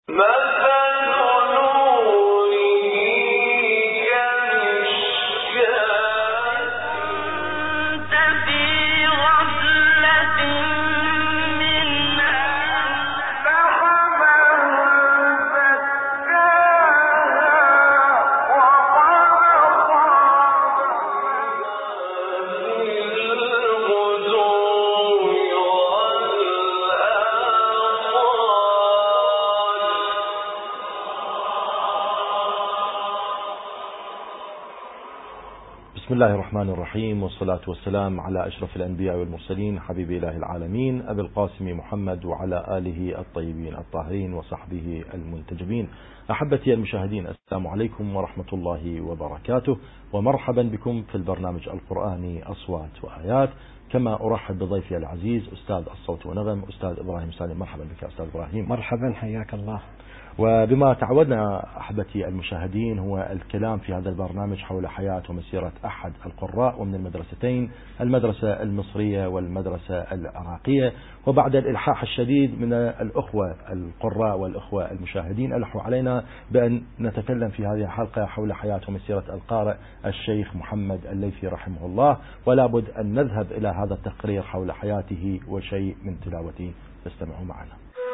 بسم الله الرحمن الرحيم، والصلاة والسلام على أشرف الأنبياء والمرسلين، حبيب إله العالمين أبي القاسم محمد وعلى آله الطيبين الطاهرين وصحبه المنتجبين. أحبتي المشاهدين، السلام عليكم ورحمة الله وبركاته، ومرحبا بكم في البرنامج القرآني أصوات وآيات. كما أرحب بضيفي العزيز أستاذ الصوت ونغم أستاذ إبراهيم سالم. مرحبا بك أستاذ إبراهيم. مرحبا، حياك الله. وبما تعودنا أحبتي المشاهدين هو الكلام في هذا البرنامج حول حياة ومسيرة أحد القراء ومن المدرستين، المدرسة المصرية والمدرسة العراقية. وبعد الإلحاح الشديد من الأخوة القراء والأخوة المشاهدين، ألحوا علينا بأن نتكلم في هذه الحلقة حول حياة ومسيرة القارئ الشيخ محمد الليثي رحمه الله، ولا بد أن نذهب إلى هذا التقرير حول حياته وشيء من تلاوته. فاستمعوا معنا.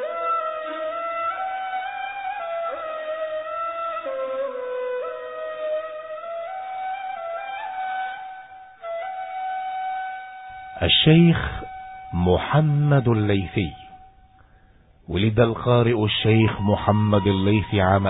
الشيخ محمد الليثي. ولد القارئ الشيخ محمد الليثي عام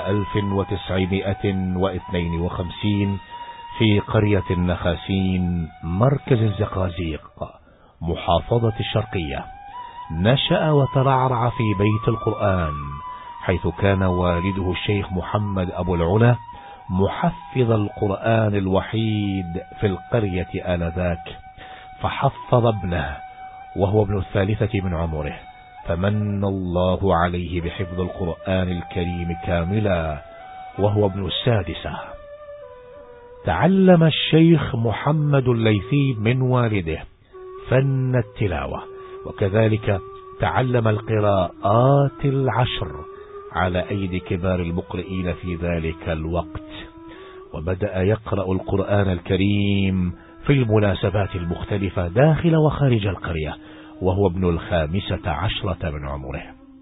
1952 في قرية النخاسين مركز الزقازيق محافظة الشرقية. نشأ وترعرع في بيت القرآن، حيث كان والده الشيخ محمد أبو العلا محفظ القرآن الوحيد في القرية آنذاك، فحفظ ابنه وهو ابن الثالثة من عمره، فمن الله عليه بحفظ القرآن الكريم كاملا وهو ابن السادسة. تعلم الشيخ محمد الليثي من والده فن التلاوة، وكذلك تعلم القراءات العشر على أيدي كبار المقرئين في ذلك الوقت، وبدأ يقرأ القرآن الكريم في المناسبات المختلفة داخل وخارج القرية وهو ابن 15 من عمره.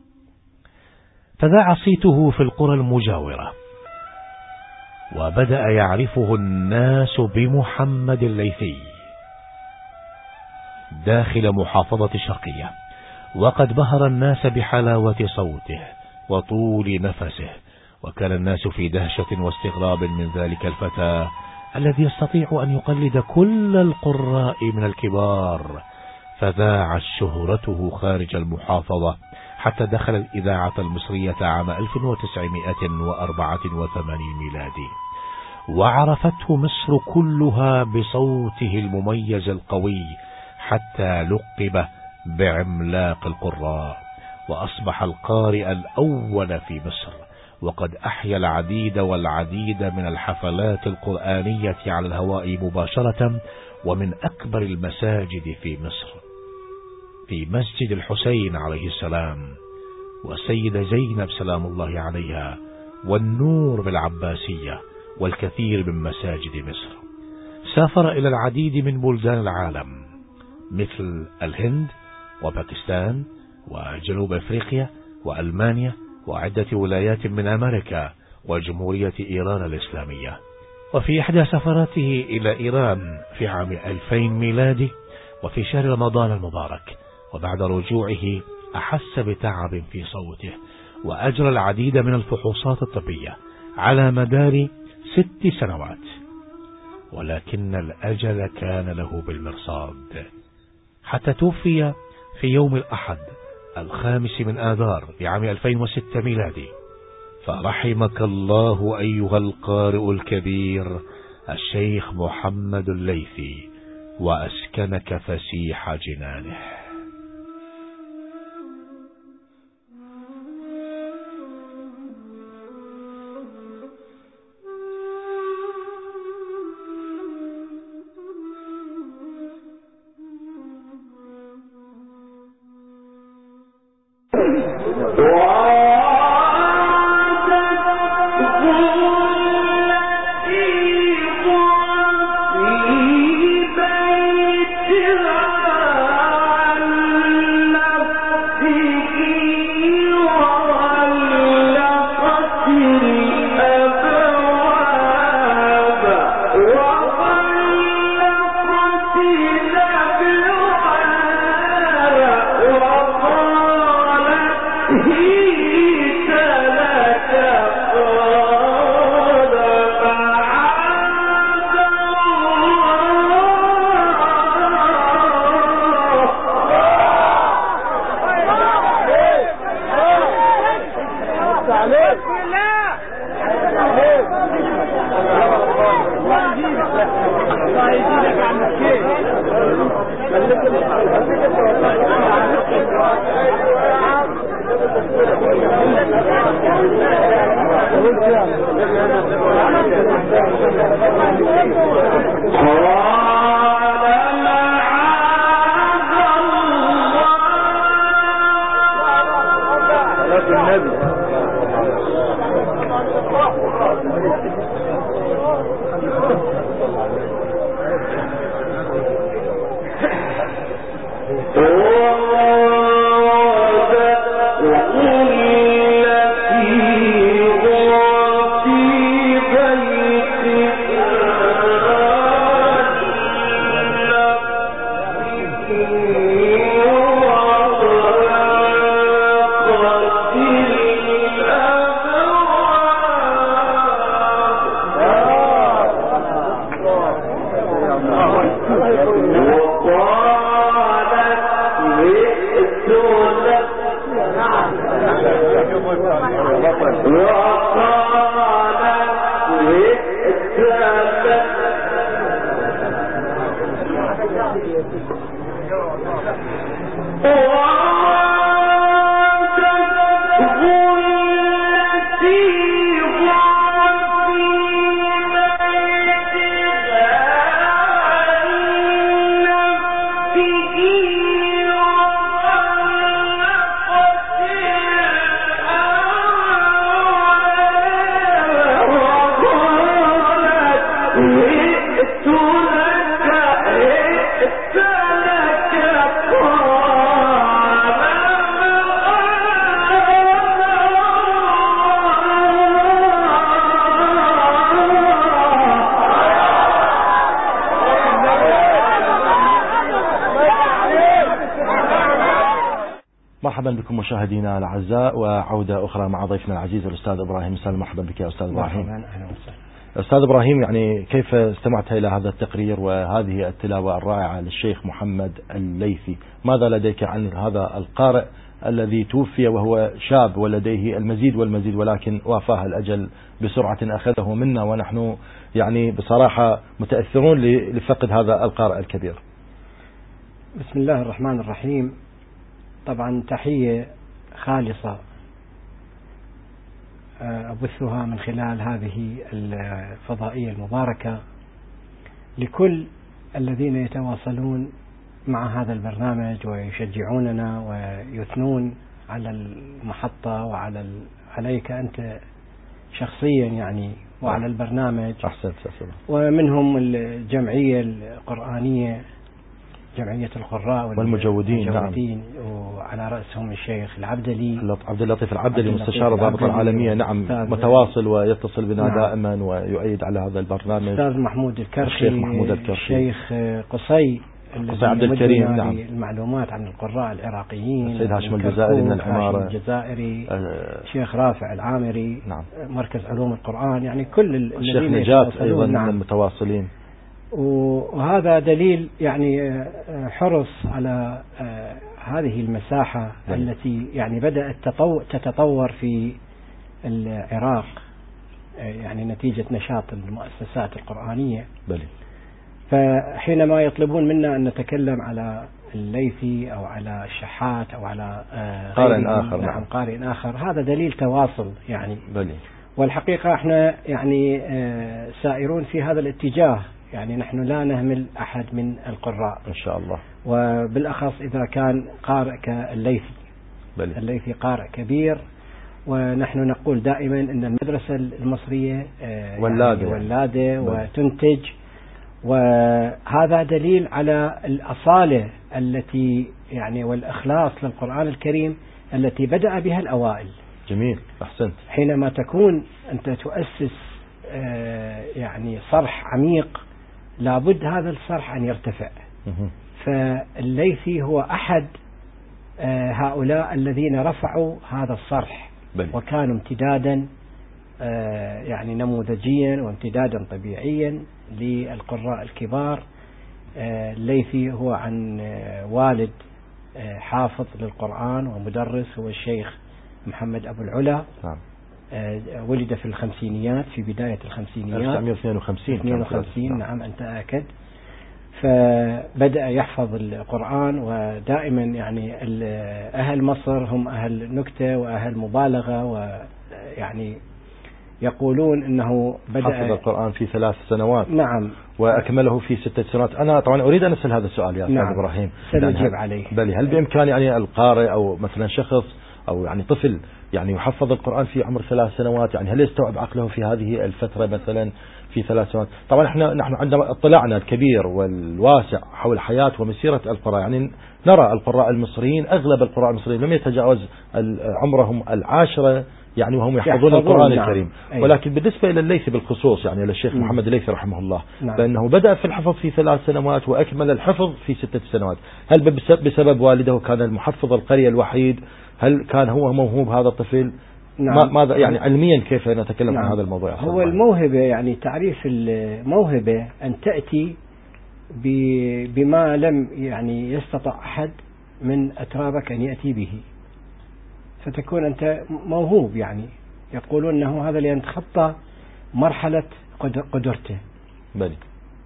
فذاع صيته في القرى المجاورة، وبدأ يعرفه الناس بمحمد الليثي داخل محافظة الشرقية، وقد بهر الناس بحلاوة صوته وطول نفسه، وكان الناس في دهشة واستغراب من ذلك الفتى الذي يستطيع أن يقلد كل القراء من الكبار. فذاعت شهرته خارج المحافظة حتى دخل الإذاعة المصرية عام 1984 ميلادي، وعرفته مصر كلها بصوته المميز القوي، حتى لقب بعملاق القراء، وأصبح القارئ الأول في مصر، وقد أحيا العديد والعديد من الحفلات القرآنية على الهواء مباشرة، ومن أكبر المساجد في مصر في مسجد الحسين عليه السلام، والسيدة زينب سلام الله عليها، والنور بالعباسية، والكثير من مساجد مصر. سافر إلى العديد من بلدان العالم مثل الهند وباكستان وجنوب أفريقيا وألمانيا وعدة ولايات من أمريكا وجمهورية إيران الإسلامية. وفي إحدى سفراته إلى إيران في عام 2000 ميلادي وفي شهر رمضان المبارك، وبعد رجوعه أحس بتعب في صوته، وأجرى العديد من الفحوصات الطبية على مدار 6 سنوات، ولكن الأجل كان له بالمرصاد، حتى توفي في يوم الأحد 5 من آذار في عام 2006 ميلادي. فرحمك الله أيها القارئ الكبير الشيخ محمد الليثي، وأسكنك فسيح جنانه. مرحبا بكم مشاهدينا الاعزاء، وعودة اخرى مع ضيفنا العزيز الاستاذ ابراهيم سالم. مرحبا بك يا استاذ ابراهيم. استاذ ابراهيم، يعني كيف استمعت الى هذا التقرير وهذه التلاوة الرائعة للشيخ محمد الليثي؟ ماذا لديك عن هذا القارئ الذي توفي وهو شاب ولديه المزيد والمزيد، ولكن وافاه الأجل بسرعة أخذه منا، ونحن يعني بصراحة متأثرون لفقد هذا القارئ الكبير. بسم الله الرحمن الرحيم. طبعا تحية خالصة أبثها من خلال هذه الفضائية المباركة لكل الذين يتواصلون مع هذا البرنامج ويشجعوننا ويثنون على المحطة عليك أنت شخصيا يعني وعلى البرنامج. أحسنت. ومنهم الجمعية القرآنية، جمعية القراء والمجودين، نعم، وعلى رأسهم الشيخ العبدلي عبد اللطيف العبدلي مستشار الرابطة العالمية، نعم، متواصل ويتصل بنا دائما ويؤيد على هذا البرنامج. الأستاذ محمود الكرخي، الشيخ قصي عبد الكريم، نعم، المعلومات عن القراء العراقيين، السيد هاشم الجزائري من العمارة، الجزائري، الشيخ رافع العامري، نعم، مركز علوم القرآن، يعني كل الشيخ نجاة أيضا، نعم، من المتواصلين. وهذا دليل يعني حرص على هذه المساحة التي يعني بدأت تتطور في العراق، يعني نتيجة نشاط المؤسسات القرآنية. بلي. فحينما يطلبون منا أن نتكلم على الليثي أو على الشحات أو على قارئ آخر، نعم، قارئ آخر، هذا دليل تواصل يعني. بلي. والحقيقة احنا يعني سائرون في هذا الاتجاه، يعني نحن لا نهمل أحد من القراء إن شاء الله، وبالأخص إذا كان قارئ كالليثي. بلي. الليثي قارئ كبير، ونحن نقول دائما أن المدرسة المصرية ولادة وتنتج، وهذا دليل على الأصالة التي يعني والإخلاص للقرآن الكريم التي بدأ بها الأوائل. جميل، أحسنت. حينما تكون أنت تؤسس يعني صرح عميق، لابد هذا الصرح أن يرتفع. فالليثي هو أحد هؤلاء الذين رفعوا هذا الصرح، وكانوا امتدادا يعني نموذجيا وامتدادا طبيعيا للقراء الكبار. الليثي هو عن والد حافظ للقرآن ومدرس، هو الشيخ محمد أبو العلا. ولد في الخمسينيات، في بداية الخمسينيات 1952. نعم أنت أكد. فبدأ يحفظ القرآن، ودائما يعني أهل مصر هم أهل نكتة وأهل مبالغة، ويعني يقولون أنه بدأ حفظ القرآن في 3 سنوات. نعم. وأكمله في 6 سنوات. أنا طبعا أريد أن أسأل هذا السؤال يا أستاذ نعم. إبراهيم، سنجيب عليه. بل هل بإمكان يعني القارئ أو مثلا شخص أو يعني طفل يعني يحفظ القرآن في عمر 3 سنوات؟ يعني هل يستوعب عقله في هذه الفترة مثلا في 3 سنوات؟ طبعا نحن عندما اطلعنا الكبير والواسع حول حياة ومسيرة القراء، يعني نرى القراء المصريين، أغلب القراء المصريين لم يتجاوز عمرهم 10 يعني وهم يحفظون القرآن الكريم. ولكن بالنسبة إلى الليثي بالخصوص، يعني للشيخ محمد الليثي رحمه الله، فإنه بدأ في الحفظ في 3 سنوات وأكمل الحفظ في 6 سنوات. هل بسبب والده كان المحفظ القرية الوحيد؟ هل كان هو موهوب هذا الطفل؟ نعم. ماذا يعني علميا كيف نتكلم عن هذا الموضوع؟ هو الموهبة، يعني تعريف الموهبة أن تأتي بما لم يعني يستطع أحد من أترابك أن يأتي به، فتكون أنت موهوب. يعني يقولون أنه هذا اللي تخطى مرحلة قدرته. بلي.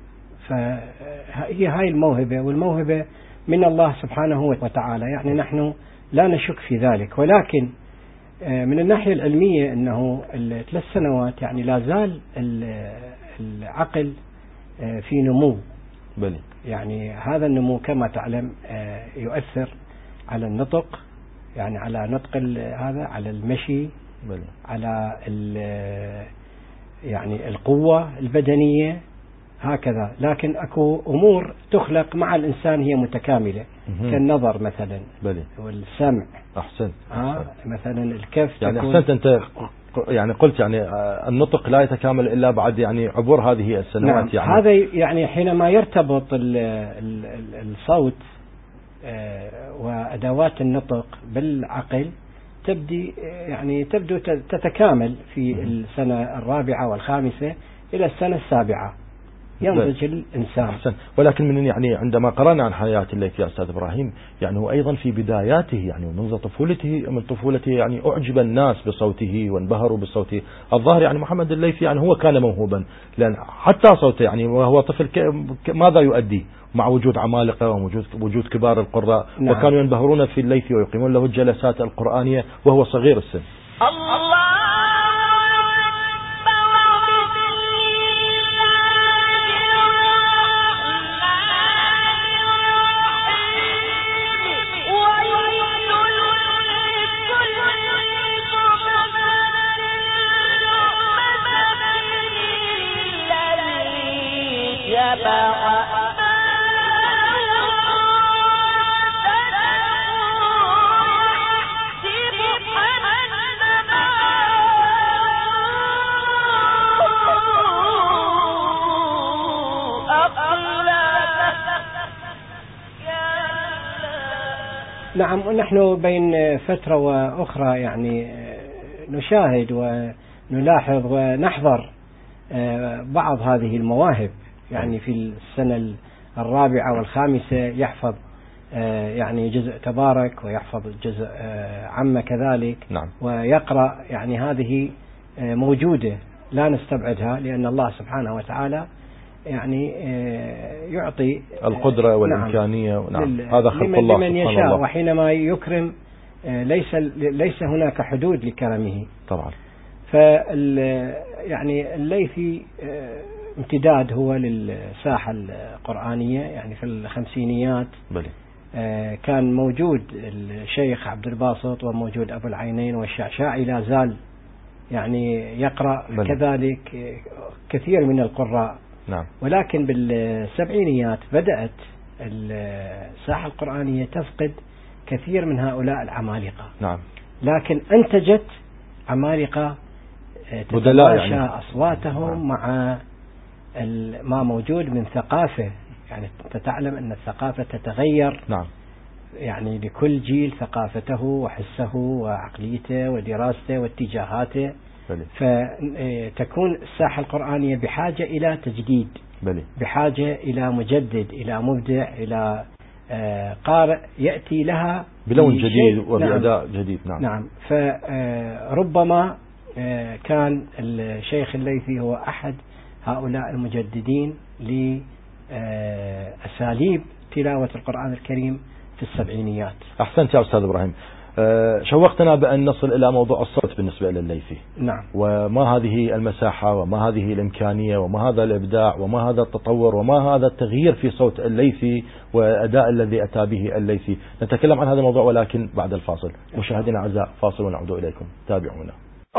فهي هاي الموهبة، والموهبة من الله سبحانه وتعالى، يعني نحن لا نشك في ذلك. ولكن من الناحية العلمية أنه 3 سنوات يعني لا زال العقل في نمو. بلي. يعني هذا النمو كما تعلم يؤثر على النطق، يعني على نطق هذا، على المشي، بلي. على يعني القوة البدنية هكذا. لكن أكو أمور تخلق مع الإنسان هي متكاملة، كالنظر مثلا. بلي. والسمع. أحسن. مثلا الكف. يعني أحسنت أنت، يعني قلت يعني النطق لا يتكامل إلا بعد يعني عبور هذه السنوات. نعم. يعني هذا يعني حينما يرتبط الصوت وأدوات النطق بالعقل تبدو تتكامل في السنة 4 والخامسة إلى السنة 7 ينضج الإنسان. أحسن. ولكن من يعني عندما قرأنا عن حياة الليثي يا أستاذ إبراهيم، يعني هو أيضا في بداياته يعني منذ طفولته يعني أعجب الناس بصوته وانبهروا بصوته. الظاهر يعني محمد الليثي يعني هو كان موهوبا، لأن حتى صوته يعني وهو طفل ماذا يؤدي مع وجود عمالقة ووجود كبار القراء. نعم. وكانوا ينبهرون في الليثي ويقيمون له الجلسات القرآنية وهو صغير السن. نعم. ونحن بين فترة وأخرى يعني نشاهد ونلاحظ ونحضر بعض هذه المواهب. يعني في السنة 4 والخامسة يحفظ يعني جزء تبارك، ويحفظ جزء عامة كذلك. نعم. ويقرأ. يعني هذه موجودة لا نستبعدها، لأن الله سبحانه وتعالى يعني يعطي القدرة والإمكانية. نعم. هذا خلق الله لمن سبحانه يشاء الله. وحينما يكرم ليس هناك حدود لكرمه طبعا. يعني الليثي امتداد هو للساحة القرآنية. يعني في الخمسينيات بلي. كان موجود الشيخ عبد الباسط، وموجود أبو العينين، والشعشاعي لا زال يعني يقرأ. بلي. كذلك كثير من القراء. نعم. ولكن بالسبعينيات بدأت الساحة القرآنية تفقد كثير من هؤلاء العمالقة. نعم. لكن أنتجت عمالقة تتماشى يعني أصواتهم مع ما موجود من ثقافة. يعني تعلم أن الثقافة تتغير. نعم. يعني لكل جيل ثقافته وحسه وعقليته ودراسته واتجاهاته. بلي. فتكون الساحة القرآنية بحاجة إلى تجديد. بلي. بحاجة إلى مجدد، إلى مبدع، إلى قارئ يأتي لها بلون جديد وبأداء جديد. نعم. نعم. فربما كان الشيخ الليثي هو أحد هؤلاء المجددين لأساليب تلاوة القرآن الكريم في السبعينيات. أحسنت يا أستاذ إبراهيم. شوقتنا بأن نصل إلى موضوع الصوت بالنسبة إلى الليثي. نعم. وما هذه المساحة وما هذه الإمكانية وما هذا الإبداع وما هذا التطور وما هذا التغيير في صوت الليثي والأداء الذي أتى به الليثي. نتكلم عن هذا الموضوع ولكن بعد الفاصل. مشاهدينا الأعزاء، فاصل ونعود إليكم، تابعونا.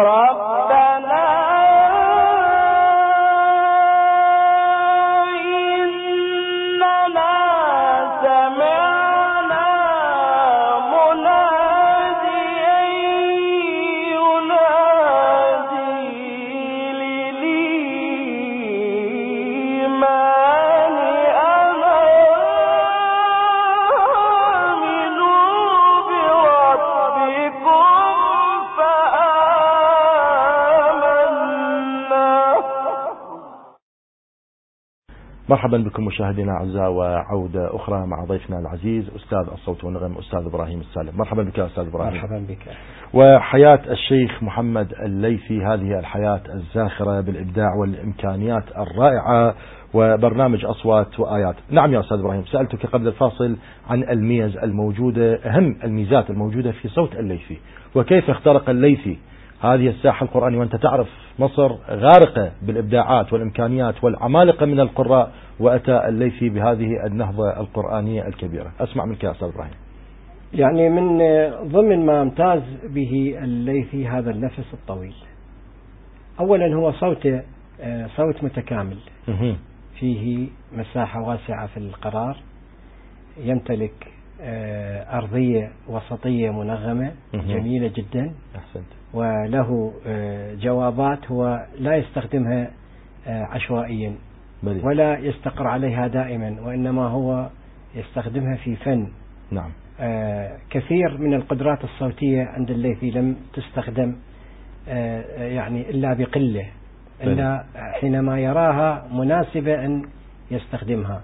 مرحبا بكم مشاهدينا الأعزاء، وعودة أخرى مع ضيفنا العزيز أستاذ الصوت والنغم أستاذ إبراهيم السالم. مرحبا بك يا أستاذ إبراهيم. مرحبا بك. وحياة الشيخ محمد الليثي هذه الحياة الزاخرة بالإبداع والإمكانيات الرائعة وبرنامج أصوات وآيات. نعم يا أستاذ إبراهيم، سألتك قبل الفاصل عن الميز الموجودة، أهم الميزات الموجودة في صوت الليثي، وكيف اخترق الليثي هذه الساحة القرآنية، وأنت تعرف مصر غارقة بالإبداعات والإمكانيات والعمالقة من القراء، وأتى الليثي بهذه النهضة القرآنية الكبيرة. أسمع منك يا أستاذ إبراهيم. يعني من ضمن ما امتاز به الليثي هذا النفس الطويل. أولا هو صوته صوت متكامل، فيه مساحة واسعة في القرار، يمتلك أرضية وسطية منغمة جميلة جدا. أحسنت. وله جوابات هو لا يستخدمها عشوائيا ولا يستقر عليها دائما، وإنما هو يستخدمها في فن. نعم. كثير من القدرات الصوتية عند الليثي لم تستخدم يعني إلا بقلة، إلا حينما يراها مناسبة أن يستخدمها.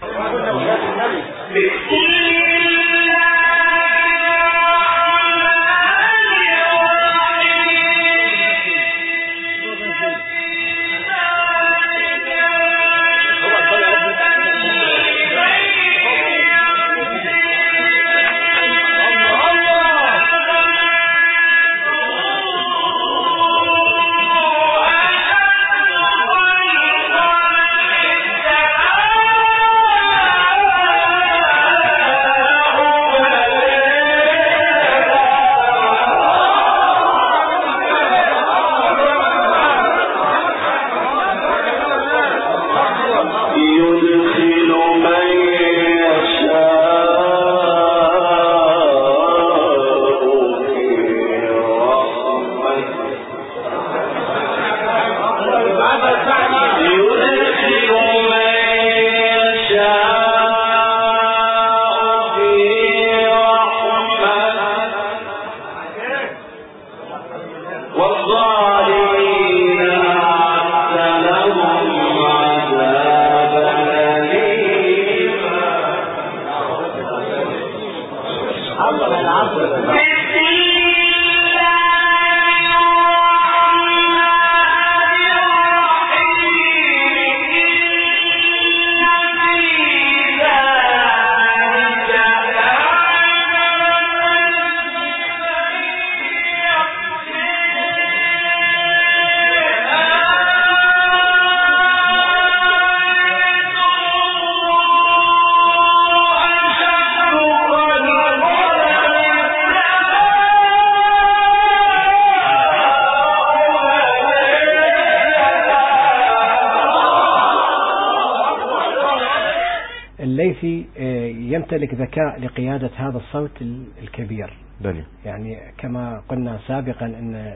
الليثي يمتلك ذكاء لقيادة هذا الصوت الكبير. بلي. يعني كما قلنا سابقا أن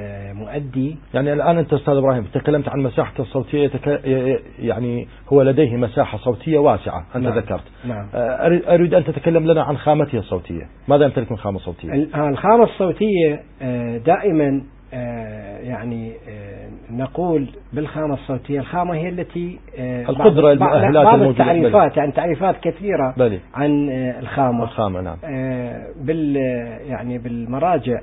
المؤدي، يعني الآن أنت أستاذ إبراهيم تكلمت عن مساحة الصوتية، يعني هو لديه مساحة صوتية واسعة أنت نعم. ذكرت. نعم. أريد أن تتكلم لنا عن خامته الصوتية، ماذا يمتلك من خامة صوتية؟ الخامة الصوتية دائما يعني نقول بالخامة الصوتية، الخامة هي التي القدرة المؤهلات بعض التعريفات، يعني تعريفات كثيرة عن الخامة. الخامة نعم. يعني بالمراجع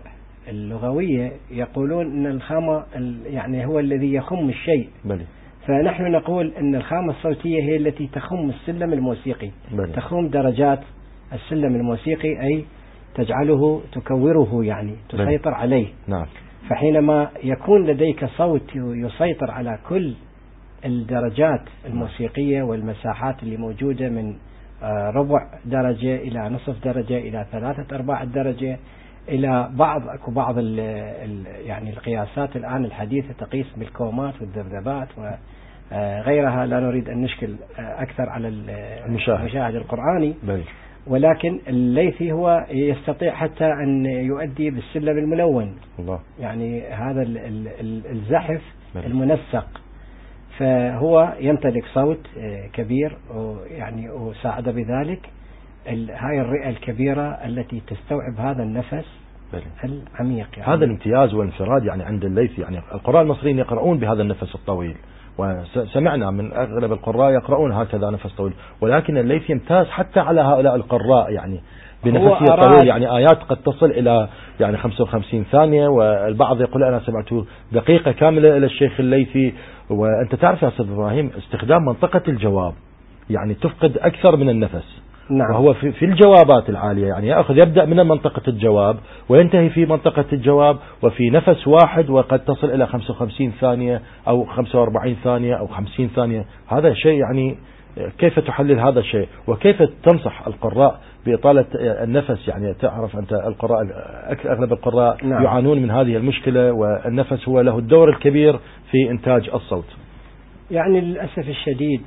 اللغوية يقولون أن الخامة يعني هو الذي يخم الشيء. بلي. فنحن نقول أن الخامة الصوتية هي التي تخم السلم الموسيقي. بلي. تخم درجات السلم الموسيقي، أي تجعله تكوره، يعني تسيطر بلي. عليه. نعم. فحينما يكون لديك صوت يسيطر على كل الدرجات الموسيقية والمساحات اللي موجودة من ربع درجة إلى نصف درجة إلى 3/4 الدرجة، إلى أكو بعض يعني القياسات الآن الحديثة تقيس بالكومات والذبذبات وغيرها، لا نريد أن نشكل أكثر على المشاهد القرآني. بلي. ولكن الليثي هو يستطيع حتى أن يؤدي بالسلم الملون. الله. يعني هذا الزحف بلي. المنسق، فهو يمتلك صوت كبير، يعني وساعد بذلك هاي الرئة الكبيرة التي تستوعب هذا النفس العميق. يعني هذا الامتياز والانفراد يعني عند الليثي. يعني القراء المصريين يقرؤون بهذا النفس الطويل، وسمعنا من أغلب القراء يقرؤون هكذا نفس طويل، ولكن الليثي يمتاز حتى على هؤلاء القراء يعني بنفسه الطويل. يعني آيات قد تصل إلى يعني 55 ثانية، والبعض يقول أنا سمعت دقيقة كاملة إلى الشيخ الليثي. وأنت تعرف يا أستاذ إبراهيم استخدام منطقة الجواب يعني تفقد أكثر من النفس. نعم. وهو في الجوابات العالية يعني يبدأ من منطقة الجواب وينتهي في منطقة الجواب وفي نفس واحد، وقد تصل إلى 55 ثانية أو 45 ثانية أو 50 ثانية. هذا شيء يعني كيف تحلل هذا الشيء، وكيف تنصح القراء بإطالة النفس؟ يعني تعرف أنت القراء أغلب القراء نعم. يعانون من هذه المشكلة، والنفس هو له الدور الكبير في إنتاج الصوت. يعني للأسف الشديد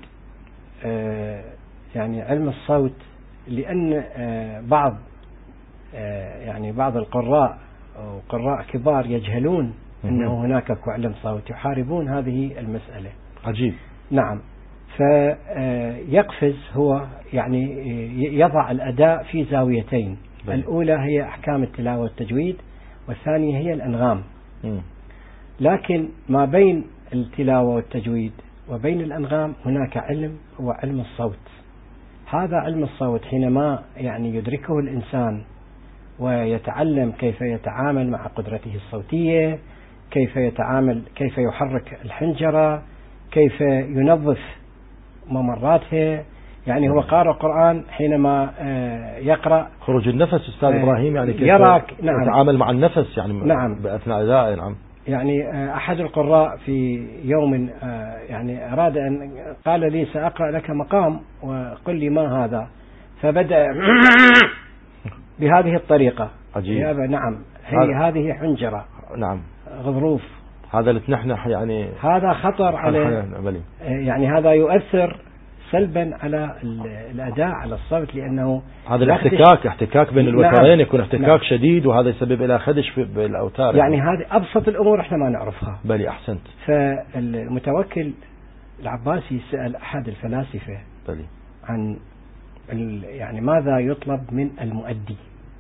يعني علم الصوت، لأن بعض القراء وقراء كبار يجهلون أنه هناك علم صوت، يحاربون هذه المسألة. عجيب. نعم. فيقفز هو يعني يضع الأداء في زاويتين. الأولى هي أحكام التلاوة والتجويد، والثانية هي الأنغام. لكن ما بين التلاوة والتجويد وبين الأنغام هناك علم هو علم الصوت. هذا علم الصوت حينما يعني يدركه الإنسان ويتعلم كيف يتعامل مع قدرته الصوتية، كيف يحرك الحنجرة، كيف ينظف ممراتها. يعني هو قارئ القرآن حينما يقرأ خروج النفس أستاذ إبراهيم، يعني كيف نعم. يتعامل مع النفس يعني نعم. بأثناء أدائه. نعم. يعني أحد القراء في يوم يعني أراد أن قال لي سأقرأ لك مقام وقل لي ما هذا، فبدأ بهذه الطريقة. عجيب. نعم. هذه حنجرة. نعم. غضروف. هذا اللي تنحنح يعني هذا خطر على يعني هذا يؤثر سلبا على الأداء على الصوت، لأنه هذا الاحتكاك بين الوترين يكون احتكاك شديد، وهذا يسبب إلى خدش بالأوتار. يعني هذه أبسط الأمور احنا ما نعرفها. بلي أحسنت. فالمتوكل العباسي سأل أحد الفلاسفة بلي عن يعني ماذا يطلب من المؤدي،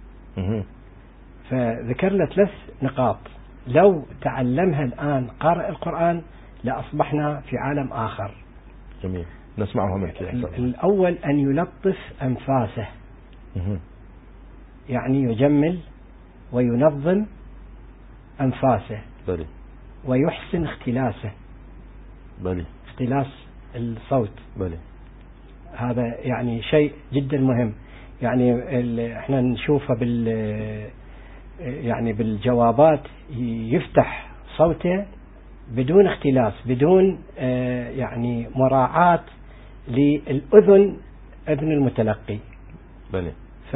فذكر له 3 نقاط لو تعلمها الآن قارئ القرآن لأصبحنا في عالم آخر. جميل، نسمعها منك. الأول أن يلطف أنفاسه، يعني يجمل وينظم أنفاسه. بلي. ويحسن اختلاسه. بلي. اختلاس الصوت. بلي. هذا يعني شيء جدا مهم. يعني احنا نشوفه يعني بالجوابات يفتح صوته بدون اختلاس، بدون يعني مراعاة للأذن، أذن المتلقي. بلي.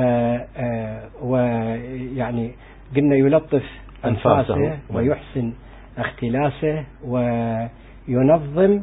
ويعني قلنا يلطف أنفاسه ويحسن اختلاسه وينظم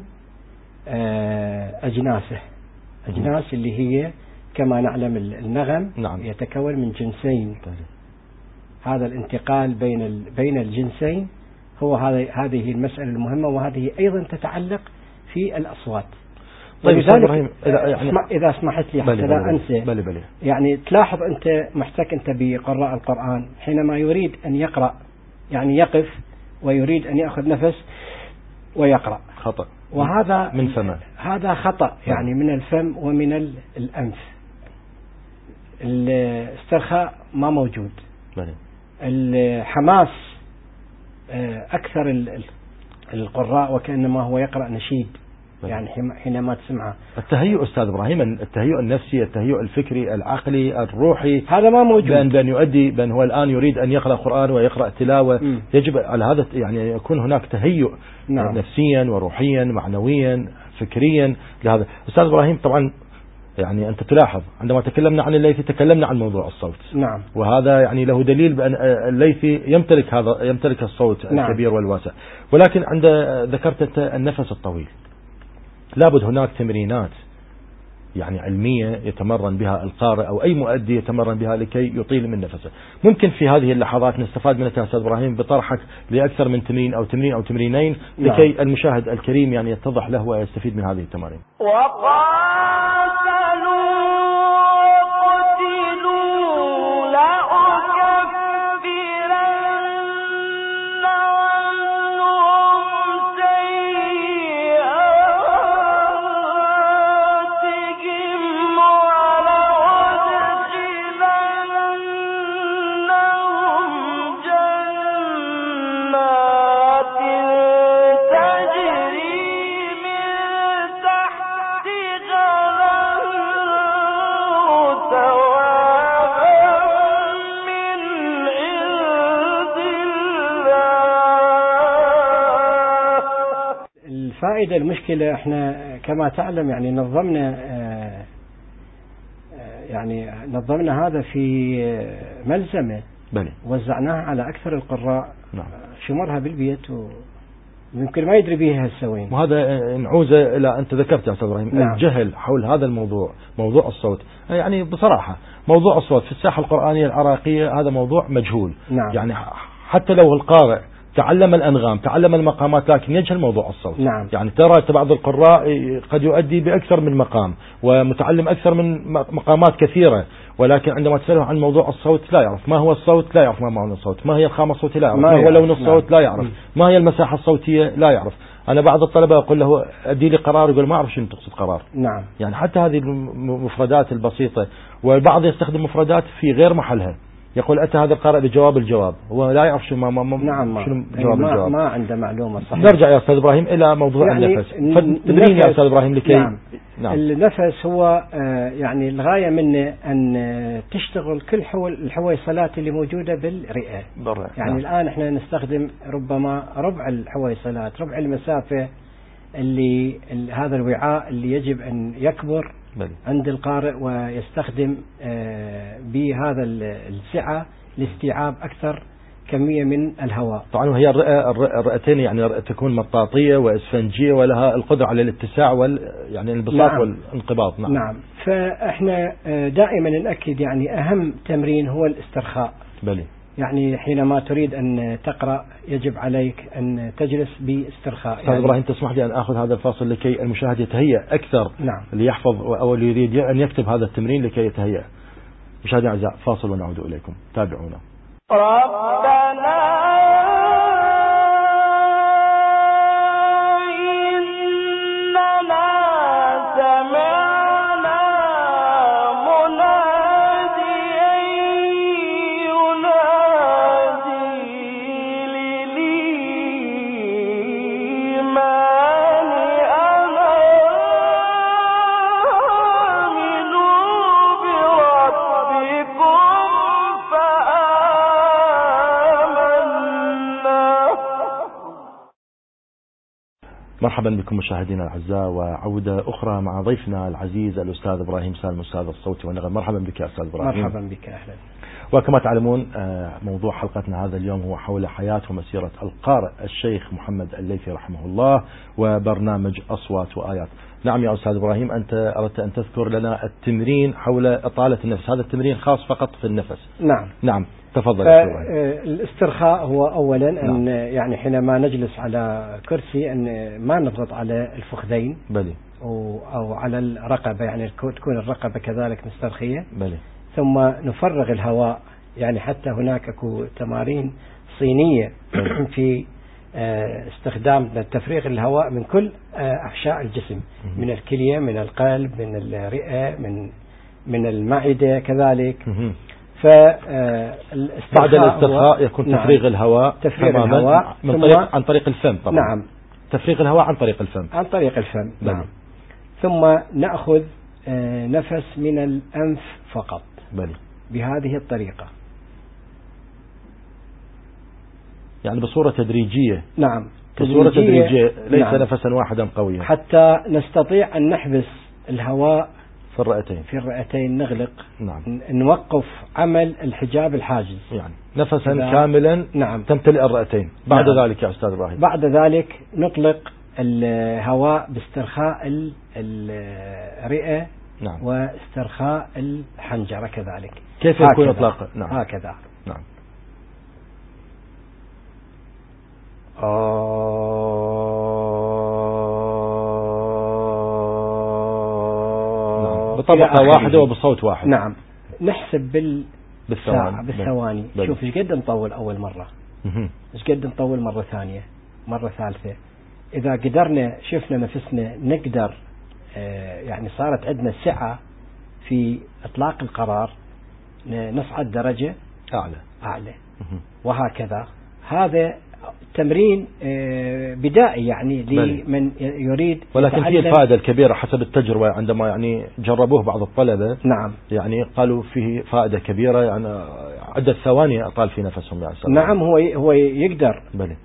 أجناسه. أجناس اللي هي كما نعلم النغم. نعم. يتكون من جنسين. بلي. هذا الانتقال بين الجنسين هو هذه المسألة المهمة، وهذه أيضا تتعلق في الأصوات. طيب إبراهيم إذا اسمحت لي حتى لا أنسى. بلي. يعني تلاحظ أنت محتك أنت بقراء القرآن حينما يريد أن يقرأ يعني يقف ويريد أن يأخذ نفس ويقرأ خطأ، وهذا من فمه. هذا خطأ يعني من الفم ومن الأنف. الاسترخاء ما موجود. بلي. الحماس أكثر القراء وكأنما هو يقرأ نشيد يعني حينما تسمعه. التهيؤ أستاذ إبراهيم، التهيؤ النفسي، التهيؤ الفكري العقلي الروحي، هذا ما موجود. بأن يؤدي بأن هو الآن يريد أن يقرأ قرآن ويقرأ تلاوة. يجب على هذا يعني يكون هناك تهيؤ نفسيا وروحيا معنويا فكريا لهذا. أستاذ إبراهيم، طبعا يعني أنت تلاحظ عندما تكلمنا عن الليثي تكلمنا عن موضوع الصوت. نعم. وهذا يعني له دليل بأن الليثي يمتلك الصوت الكبير والواسع. ولكن عند ذكرت أنت النفس الطويل، لابد هناك تمرينات يعني علمية يتمرن بها القارئ أو أي مؤدي يتمرن بها لكي يطيل من نفسه. ممكن في هذه اللحظات نستفاد منك يا أستاذ إبراهيم بطرحك لأكثر من تمرين أو تمرينين لكي المشاهد الكريم يعني يتضح له ويستفيد من هذه التمارين. فائدة المشكلة احنا كما تعلم يعني نظمنا هذا في ملزمة وزعناها على أكثر القراء. نعم. شمرها بالبيت ويمكن ما يدري بها السوين. وهذا نعوز إلى أنت ذكرت يا أستاذ إبراهيم. نعم. الجهل حول هذا الموضوع، موضوع الصوت، يعني بصراحة موضوع الصوت في الساحة القرآنية العراقية هذا موضوع مجهول. نعم. يعني حتى لو القارئ تعلم الأنغام تعلم المقامات لكن يجهل موضوع الصوت. نعم. يعني ترى بعض القراء قد يؤدي بأكثر من مقام ومتعلم أكثر من مقامات كثيرة، ولكن عندما تسأله عن موضوع الصوت لا يعرف ما هو الصوت، لا يعرف ما معنى الصوت، ما هي الخامة الصوتية لا يعرف، ما هو لون الصوت لا يعرف، ما هي المساحة الصوتية لا يعرف. أنا بعض الطلبة أقول له أدي لي قرار يقول ما أعرف شنو تقصد قرار. نعم. يعني حتى هذه المفردات البسيطة، والبعض يستخدم مفردات في غير محلها، يقول أتى هذا القارئ بجواب الجواب، هو لا يعرف شنو شنو جواب الجواب، ما عنده معلومة صحيحة. نرجع يا أستاذ إبراهيم إلى موضوع يعني النفس. تدرين يا أستاذ إبراهيم لكي نعم. النفس هو يعني الغاية منه أن تشتغل كل الحويصلات اللي موجودة بالرئة. يعني نعم. الآن احنا نستخدم ربما ربع الحويصلات، ربع المسافة اللي هذا الوعاء اللي يجب أن يكبر عند القارئ ويستخدم بهذا السعة لاستيعاب أكثر كمية من الهواء. طبعا وهي الرئتين يعني تكون مطاطية وإسفنجية ولها القدرة على الاتساع يعني الانبساط. نعم. والانقباض. نعم. نعم. فإحنا دائما نأكد يعني أهم تمرين هو الاسترخاء. يعني حينما تريد أن تقرأ يجب عليك أن تجلس باسترخاء. أستاذ إبراهيم تسمح لي أن أخذ هذا الفاصل لكي المشاهد يتهيأ أكثر. نعم. ليحفظ أو يريد أن يكتب هذا التمرين لكي يتهيأ. مشاهدينا الأعزاء فاصل ونعود إليكم، تابعونا. ربنا مرحبا بكم مشاهدينا الأعزاء، وعودة أخرى مع ضيفنا العزيز الأستاذ إبراهيم سالم أستاذ الصوت والنغم. مرحبا بك يا أستاذ إبراهيم. مرحبا بك، أهلا. وكما تعلمون موضوع حلقتنا هذا اليوم هو حول حياة ومسيرة القارئ الشيخ محمد الليثي رحمه الله وبرنامج أصوات وآيات. نعم يا أستاذ إبراهيم، أنت أردت أن تذكر لنا التمرين حول إطالة النفس، هذا التمرين خاص فقط في النفس. نعم تفضل. الاسترخاء هو أولا أن يعني حينما نجلس على كرسي أن ما نضغط على الفخذين أو على الرقبة، يعني تكون الرقبة كذلك مسترخية. ثم نفرغ الهواء، يعني حتى هناك اكو تمارين صينية في استخدام تفريغ الهواء من كل أحشاء الجسم، من الكلية، من القلب، من الرئة، من المعدة كذلك. بعد الاسترخاء يكون تفريغ الهواء تماما عن طريق الفم طبعا. نعم، تفريغ الهواء عن طريق الفم. عن طريق الفم. نعم. ثم نأخذ نفس من الأنف فقط. بلي. بهذه الطريقة، يعني بصورة تدريجية. نعم، بصورة تدريجية، ليس نعم. نفسا واحدا قويا، حتى نستطيع أن نحبس الهواء في الرئتين نغلق. نعم. نوقف عمل الحجاب الحاجز، يعني نفسا كاملا. نعم. تمتلئ الرئتين. بعد نعم. ذلك يا أستاذ إبراهيم، بعد ذلك نطلق الهواء باسترخاء الرئة. نعم. واسترخاء الحنجرة كذلك. كيف يكون إطلاقه؟ نعم. هكذا. نعم. بطبقة واحدة وبصوت واحد. نعم. نحسب بالثواني. بل. شوف ايش قد نطول أول مرة، ايش قد نطول مرة ثانية، مرة ثالثة. إذا قدرنا شفنا نفسنا نقدر يعني صارت عندنا سعة في إطلاق القرار، نصعد درجة أعلى. وهكذا. هذا تمرين بدائي يعني لمن يريد، ولكن فيه الفائدة الكبيرة حسب التجربة عندما يعني جربوه بعض الطلبة. نعم. يعني قالوا فيه فائدة كبيرة، يعني عدة ثواني أطال في نفسهم يعني. نعم. هو يقدر. بلي.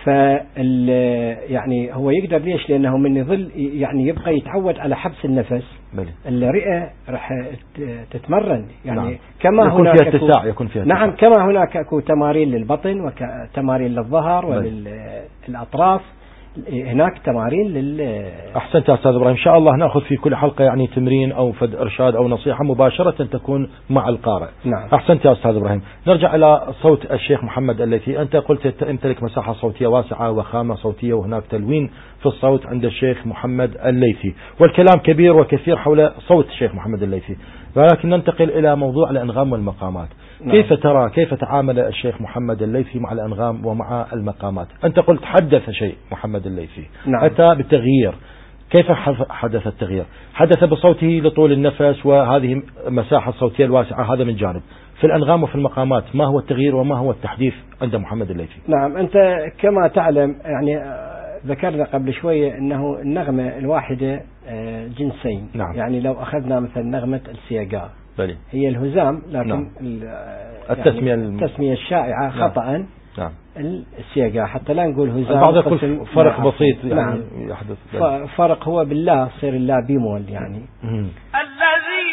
يعني هو يقدر. ليش؟ لأنه من يظل يعني يبقى يتعود على حبس النفس. بلي. الرئة راح تتمرن يعني. نعم. كما يكون هناك فيها اتساع. نعم. كما هناك أكو تمارين للبطن وتمارين للظهر وللأطراف، هناك تمارين أحسنت يا أستاذ إبراهيم. إن شاء الله نأخذ في كل حلقة يعني تمرين أو فد إرشاد أو نصيحة مباشرة تكون مع القارئ. نعم. أحسنت يا أستاذ إبراهيم. نرجع إلى صوت الشيخ محمد الليثي. أنت قلت تمتلك مساحة صوتية واسعة وخامة صوتية، وهناك تلوين في الصوت عند الشيخ محمد الليثي، والكلام كبير وكثير حول صوت الشيخ محمد الليثي، ولكن ننتقل إلى موضوع الأنغام والمقامات. نعم. كيف تعامل الشيخ محمد الليثي مع الأنغام ومع المقامات؟ أنت قلت حدث شيء محمد الليثي. نعم. أتى بالتغيير. كيف حدث التغيير؟ حدث بصوته لطول النفس وهذه المساحة الصوتية الواسعة، هذا من جانب. في الأنغام وفي المقامات ما هو التغيير وما هو التحديث عند محمد الليثي؟ نعم. أنت كما تعلم يعني ذكرنا قبل شوية أنه النغمة الواحدة جنسين. نعم. يعني لو أخذنا مثلا نغمة السياقة، بلي. هي الهزام، لكن نعم. التسمية الشائعة خطأ. نعم. السياقة، حتى لا نقول هزام. البعض يقول فرق بسيط يعني. نعم. يحدث فرق هو بالله، صير الله بيمول يعني. الذي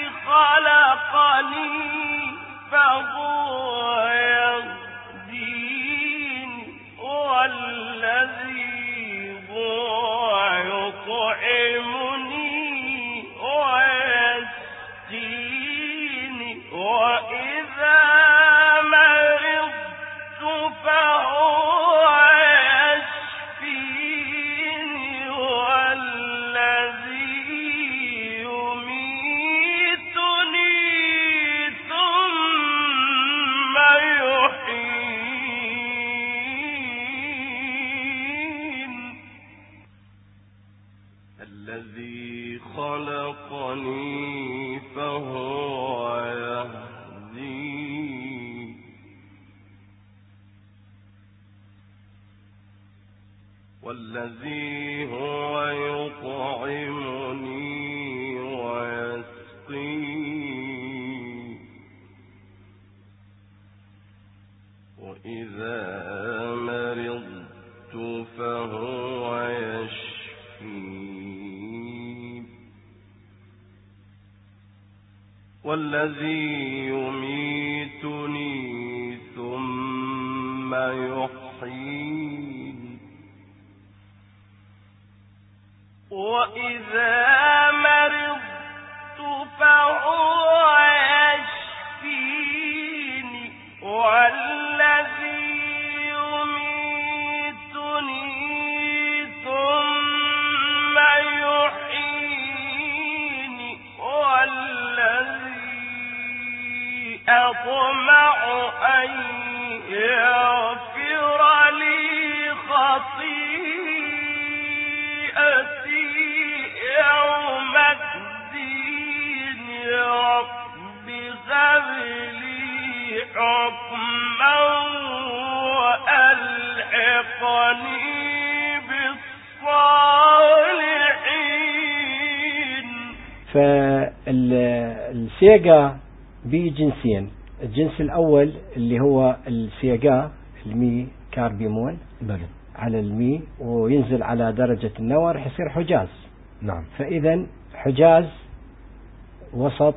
خلقني فهو يهدين، والذي هو يطعمني ويسقين، وإذا مرضت فهو يشفين، والذي يميتني ثم يحيين، الذي خلقني فهو يهدين، والذي هو يطعمني ويسقين، وإذا مرضت فهو يشفين، والذي يميتني ثم يحيين، وإذا مرضت فهو يشفيني، والذي يميتني ثم يحييني، والذي أطمع أن يغفر لي خطيئتي يوم الدين. الصالحين. فالسياقة بجنسين. الجنس الأول اللي هو السياقة المي كاربيمول على المي وينزل على درجة النوى رح يصير حجاز. نعم. فإذا حجاز وسط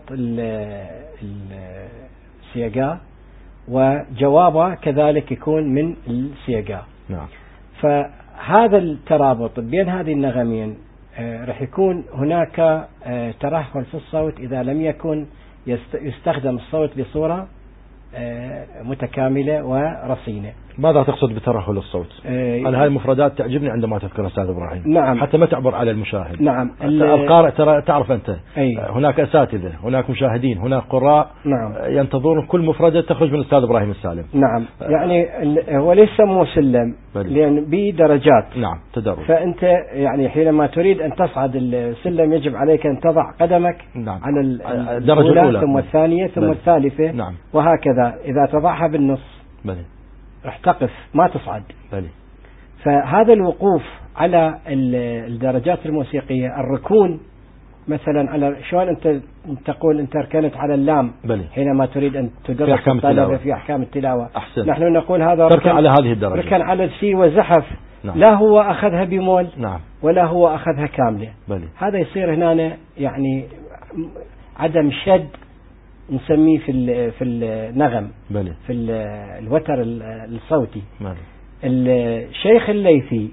السياقة وجوابه كذلك يكون من السياقة. نعم. فهذا الترابط بين هذه النغمين رح يكون هناك ترهل في الصوت إذا لم يكن يستخدم الصوت بصورة متكاملة ورصينة. ماذا تقصد بترهل الصوت؟ أنا هاي المفردات تعجبني عندما تذكر أستاذ إبراهيم. نعم. حتى ما تعبر على المشاهد. نعم. القارئ ترى تعرف أنت هناك أساتذة، هناك مشاهدين، هناك قراء. نعم. ينتظرون كل مفردة تخرج من الأستاذ إبراهيم السالم. نعم. يعني هو ليس مو سلم لأن بدرجات. نعم. تدرج. فأنت يعني حينما تريد أن تصعد السلم يجب عليك أن تضع قدمك نعم. على الدرجة الأولى ثم الثانية ثم الثالثة. نعم. وهكذا إذا تضعها بالنص راح تقف ما تصعد. فهذا الوقوف على الدرجات الموسيقية، الركون مثلا على شلون أنت تقول أنت ركنت على اللام حينما تريد أن تدرس الطلبة في أحكام التلاوة. أحسن. نحن نقول هذا ركن على هذه الدرجة، ركن على السي وزحف. نعم. لا هو أخذها بمول. نعم. ولا هو أخذها كاملة. هذا يصير هنا يعني عدم شد نسميه في النغم في الوتر الصوتي. الشيخ الليثي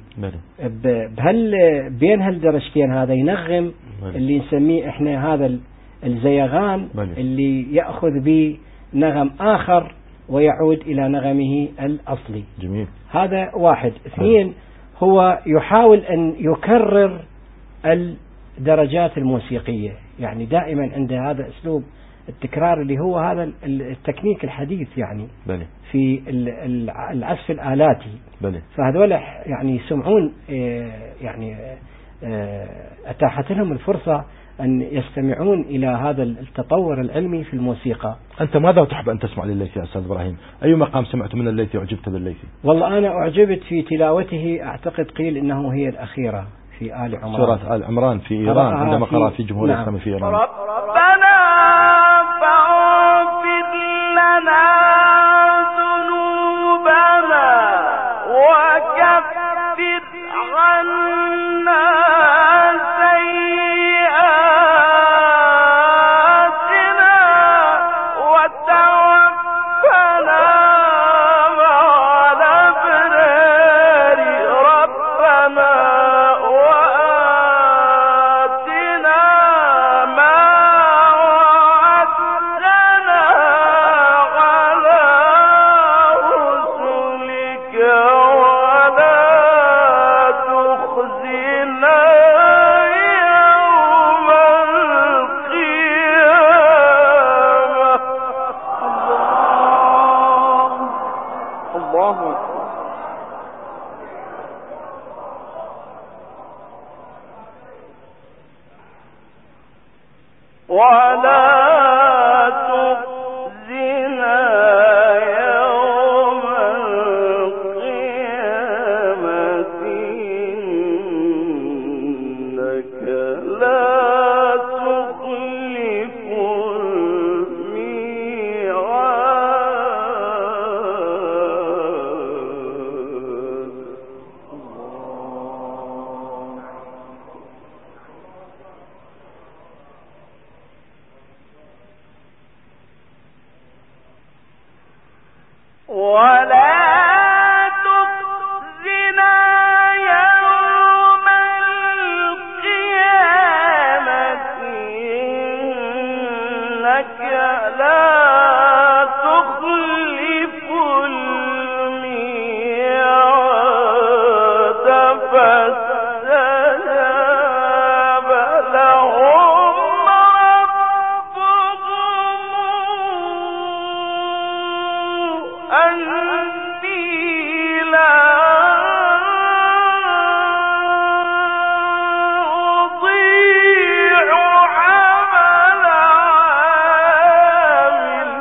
بين هالدرجتين هذا ينغم اللي نسميه احنا هذا الزيغان اللي يأخذ بنغم آخر ويعود إلى نغمه الأصلي. جميل. هذا واحد. اثنين، هو يحاول أن يكرر الدرجات الموسيقية، يعني دائما عند هذا أسلوب التكرار اللي هو هذا التكنيك الحديث يعني في العزف الآلاتي. فهذول يعني يسمعون يعني أتاحت لهم الفرصة أن يستمعون إلى هذا التطور العلمي في الموسيقى. أنت ماذا تحب أن تسمع لليثي يا أستاذ إبراهيم؟ أي مقام سمعت من الليثي وعجبت بالليثي؟ والله أنا أعجبت في تلاوته، أعتقد قيل إنه هي الأخيرة في آل عمران، سورة آل عمران في إيران عندما قرأ في جمهورية الإسلامية في إيران. ربنا فاغفر لنا ذنوبنا وكفر عنا سيئاتنا وتوفنا مع الأبرار. ربنا وآتنا ما وعدتنا على رسلك ولا تخزنا يوم القيامة. الله ولا تخزنا يوم القيامة إنك لا تخلف الميعاد. ولا تخزنا يوم القيامة إنك لا تخلف الميعاد. فاستجاب لهم ربهم أني لا أضيع عمل عامل.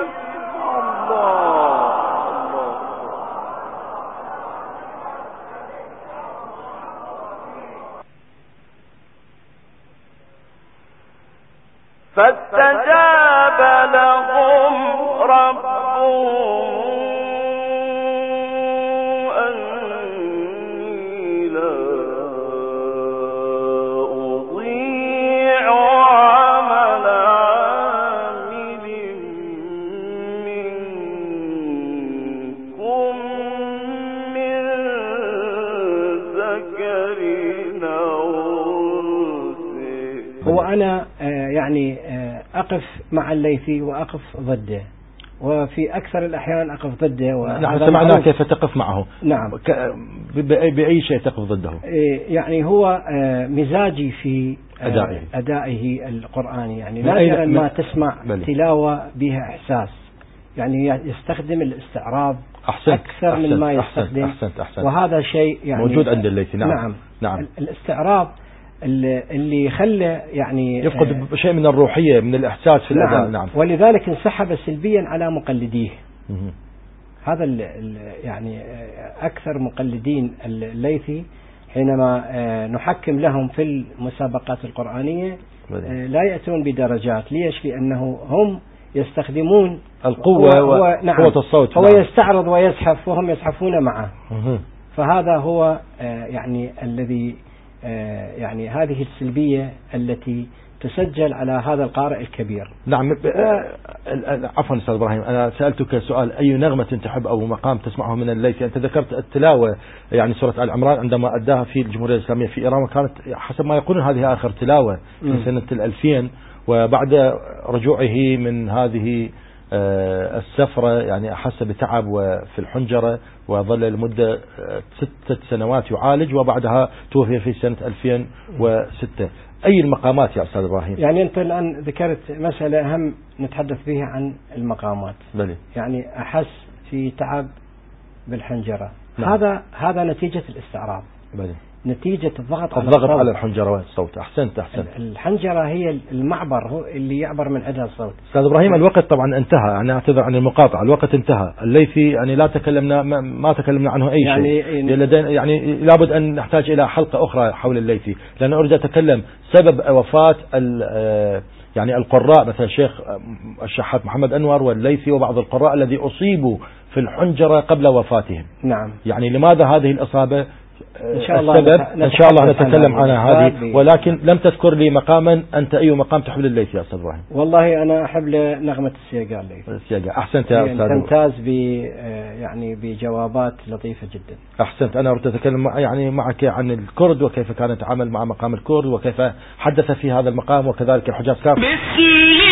الله فاستجاب لهم ربهم أني لا أضيع عمل عامل منكم من ذكر أو أنثى. وأنا يعني أقف مع الليثي وأقف ضده، وفي أكثر الأحيان أقف ضده. نحن سمعنا كيف تقف معه. نعم. بأي شيء تقف ضده؟ يعني هو مزاجي في أدائه القرآني، يعني نادرا ما تسمع تلاوة بها إحساس، يعني يستخدم الاستعراض أكثر من ما يستخدم. أحسنت. وهذا شيء يعني موجود عند الليثي. نعم. الاستعراض اللي خلى يعني يفقد شيء من الروحية، من الإحساس في الأداء. نعم. ولذلك انسحب سلبيا على مقلديه. هذا يعني أكثر مقلدين الليثي حينما نحكم لهم في المسابقات القرآنية لا يأتون بدرجات. ليش؟ لأنه هم يستخدمون القوة وقوة الصوت. هو يستعرض ويزحف وهم يزحفون معه. فهذا هو يعني الذي يعني هذه السلبية التي تسجل على هذا القارئ الكبير. نعم. عفوا أستاذ إبراهيم، أنا سألتك سؤال: أي نغمة تحب أو مقام تسمعه من الليثي؟ أنت ذكرت التلاوة، يعني سورة آل عمران عندما أداها في الجمهورية الإسلامية في إيران، وكانت حسب ما يقولون هذه آخر تلاوة في سنة 2000، وبعد رجوعه من هذه السفرة يعني أحس بتعب وفي الحنجرة، وظل لمدة 6 سنوات يعالج، وبعدها توفي في سنة 2006. أي المقامات يا أستاذ إبراهيم؟ يعني أنت الآن ذكرت مسألة أهم نتحدث بها عن المقامات. بلي. يعني أحس في تعب بالحنجرة. نعم. هذا نتيجة الاستعراض. بلي. نتيجة الضغط على الحنجرة والصوت. أحسنت. الحنجرة هي المعبر، هو اللي يعبر من عندها الصوت. أستاذ إبراهيم، الوقت طبعا انتهى، أنا أعتذر عن المقاطعة، الوقت انتهى. الليثي يعني لا تكلمنا، ما تكلمنا عنه أي شيء. يعني لابد أن نحتاج إلى حلقة أخرى حول الليثي، لأن أريد أتكلم سبب وفاة يعني القراء مثل الشيخ الشحات محمد أنور والليثي وبعض القراء الذي أصيبوا في الحنجرة قبل وفاتهم. نعم. يعني لماذا هذه الإصابة؟ إن شاء الله إن شاء الله نتكلم عنها هذه، ولكن لم تذكر لي مقاما. أنت أي مقام تحب للليثي يا أستاذ إبراهيم؟ والله أنا أحب نغمة السياقة الليثي. السياقة. أحسنت يا أستاذ. تمتاز يعني بجوابات لطيفة جدا. أحسنت. أنا أردت أتكلم يعني معك عن الكرد، وكيف كان يتعامل مع مقام الكرد، وكيف حدث في هذا المقام، وكذلك الحجاز كافة.